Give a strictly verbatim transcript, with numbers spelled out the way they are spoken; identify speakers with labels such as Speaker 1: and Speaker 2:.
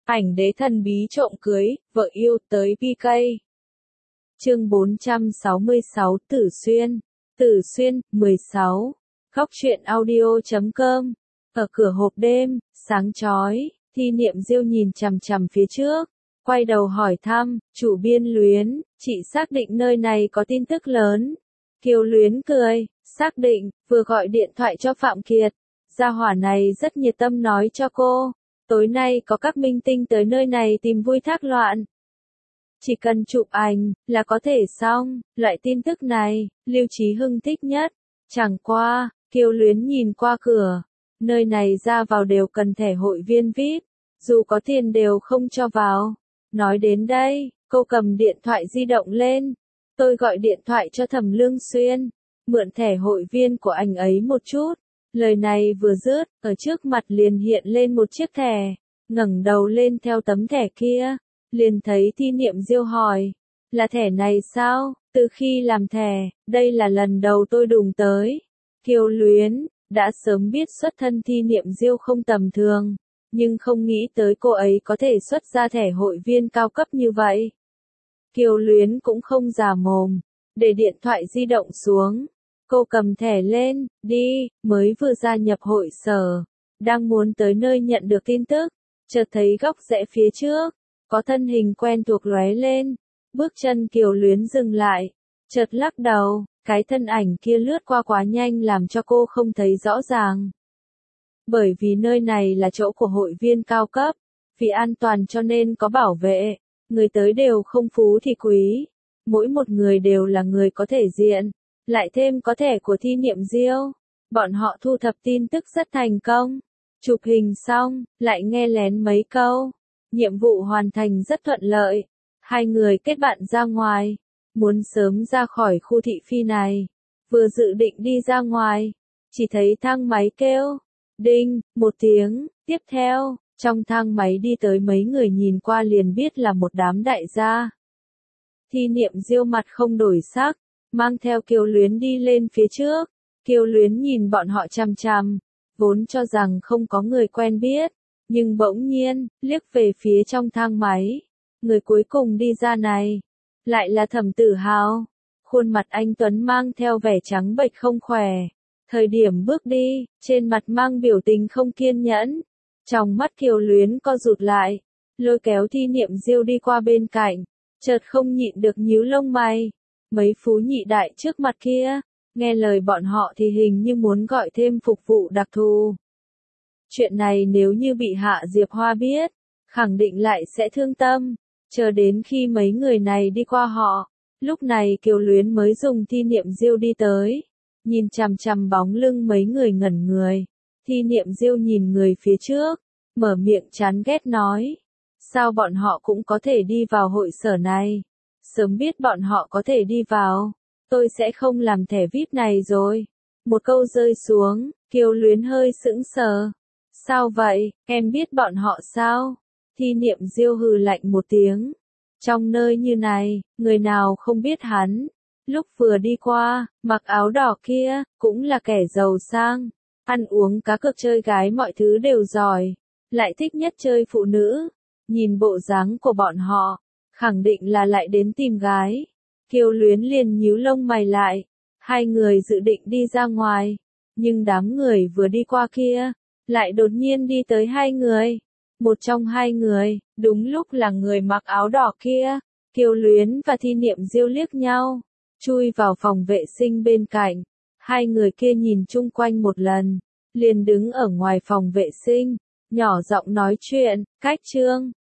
Speaker 1: Ảnh đế thần bí trộm cưới, vợ yêu tới pê ca. Chương bốn trăm sáu mươi sáu Tử Xuyên. Tử Xuyên, mười sáu. Góc truyện audio chấm com. Ở cửa hộp đêm, sáng chói, Thi Niệm Diêu nhìn chằm chằm phía trước, quay đầu hỏi thăm, chủ Biên Luyến, chị xác định nơi này có tin tức lớn. Kiều Luyến cười, xác định, vừa gọi điện thoại cho Phạm Kiệt. Gia hỏa này rất nhiệt tâm nói cho cô, tối nay có các minh tinh tới nơi này tìm vui thác loạn. Chỉ cần chụp ảnh, là có thể xong, loại tin tức này, Lưu Chí Hưng thích nhất. Chẳng qua, Kiều Luyến nhìn qua cửa, nơi này ra vào đều cần thẻ hội viên vi ai pi, dù có tiền đều không cho vào. Nói đến đây, cô cầm điện thoại di động lên. Tôi gọi điện thoại cho Thẩm Lương Xuyên, mượn thẻ hội viên của anh ấy một chút. Lời này vừa dứt, ở trước mặt liền hiện lên một chiếc thẻ, ngẩng đầu lên theo tấm thẻ kia, liền thấy Thi Niệm Diêu hỏi, là thẻ này sao? Từ khi làm thẻ, đây là lần đầu tôi đụng tới. Kiều Luyến, đã sớm biết xuất thân Thi Niệm Diêu không tầm thường, nhưng không nghĩ tới cô ấy có thể xuất ra thẻ hội viên cao cấp như vậy. Kiều Luyến cũng không già mồm, để điện thoại di động xuống. Cô cầm thẻ lên, đi, mới vừa gia nhập hội sở, đang muốn tới nơi nhận được tin tức, chợt thấy góc rẽ phía trước, có thân hình quen thuộc lóe lên, bước chân Kiều Luyến dừng lại, chợt lắc đầu, cái thân ảnh kia lướt qua quá nhanh làm cho cô không thấy rõ ràng. Bởi vì nơi này là chỗ của hội viên cao cấp, vì an toàn cho nên có bảo vệ, người tới đều không phú thì quý, mỗi một người đều là người có thể diện. Lại thêm có thẻ của Thi Niệm Diêu, bọn họ thu thập tin tức rất thành công. Chụp hình xong, lại nghe lén mấy câu. Nhiệm vụ hoàn thành rất thuận lợi. Hai người kết bạn ra ngoài, muốn sớm ra khỏi khu thị phi này. Vừa dự định đi ra ngoài, chỉ thấy thang máy kêu. Đinh, một tiếng, tiếp theo, trong thang máy đi tới mấy người nhìn qua liền biết là một đám đại gia. Thi Niệm Diêu mặt không đổi sắc, mang theo Kiều Luyến đi lên phía trước. Kiều Luyến nhìn bọn họ chằm chằm, vốn cho rằng không có người quen biết, nhưng bỗng nhiên, liếc về phía trong thang máy. Người cuối cùng đi ra này, lại là Thẩm Tử Hào. Khuôn mặt anh tuấn mang theo vẻ trắng bệch không khỏe. Thời điểm bước đi, trên mặt mang biểu tình không kiên nhẫn. Trong mắt Kiều Luyến co rụt lại, lôi kéo Thi Niệm Diêu đi qua bên cạnh, chợt không nhịn được nhíu lông mày. Mấy phú nhị đại trước mặt kia, nghe lời bọn họ thì hình như muốn gọi thêm phục vụ đặc thù. Chuyện này nếu như bị Hạ Diệp Hoa biết, khẳng định lại sẽ thương tâm, chờ đến khi mấy người này đi qua họ. Lúc này Kiều Luyến mới dùng Thi Niệm Diêu đi tới, nhìn chằm chằm bóng lưng mấy người ngẩn người. Thi Niệm Diêu nhìn người phía trước, mở miệng chán ghét nói, sao bọn họ cũng có thể đi vào hội sở này? Sớm biết bọn họ có thể đi vào, tôi sẽ không làm thẻ vi ai pi này rồi. Một câu rơi xuống, Kiều Luyến hơi sững sờ. Sao vậy, em biết bọn họ sao? Thi Niệm Diêu hừ lạnh một tiếng. Trong nơi như này, người nào không biết hắn? Lúc vừa đi qua, mặc áo đỏ kia, cũng là kẻ giàu sang. Ăn uống cá cược chơi gái mọi thứ đều giỏi. Lại thích nhất chơi phụ nữ. Nhìn bộ dáng của bọn họ, khẳng định là lại đến tìm gái. Kiều Luyến liền nhíu lông mày lại. Hai người dự định đi ra ngoài, nhưng đám người vừa đi qua kia, lại đột nhiên đi tới hai người. Một trong hai người, đúng lúc là người mặc áo đỏ kia. Kiều Luyến và Thi Niệm Diêu liếc nhau, chui vào phòng vệ sinh bên cạnh. Hai người kia nhìn chung quanh một lần, liền đứng ở ngoài phòng vệ sinh, nhỏ giọng nói chuyện, cách chương.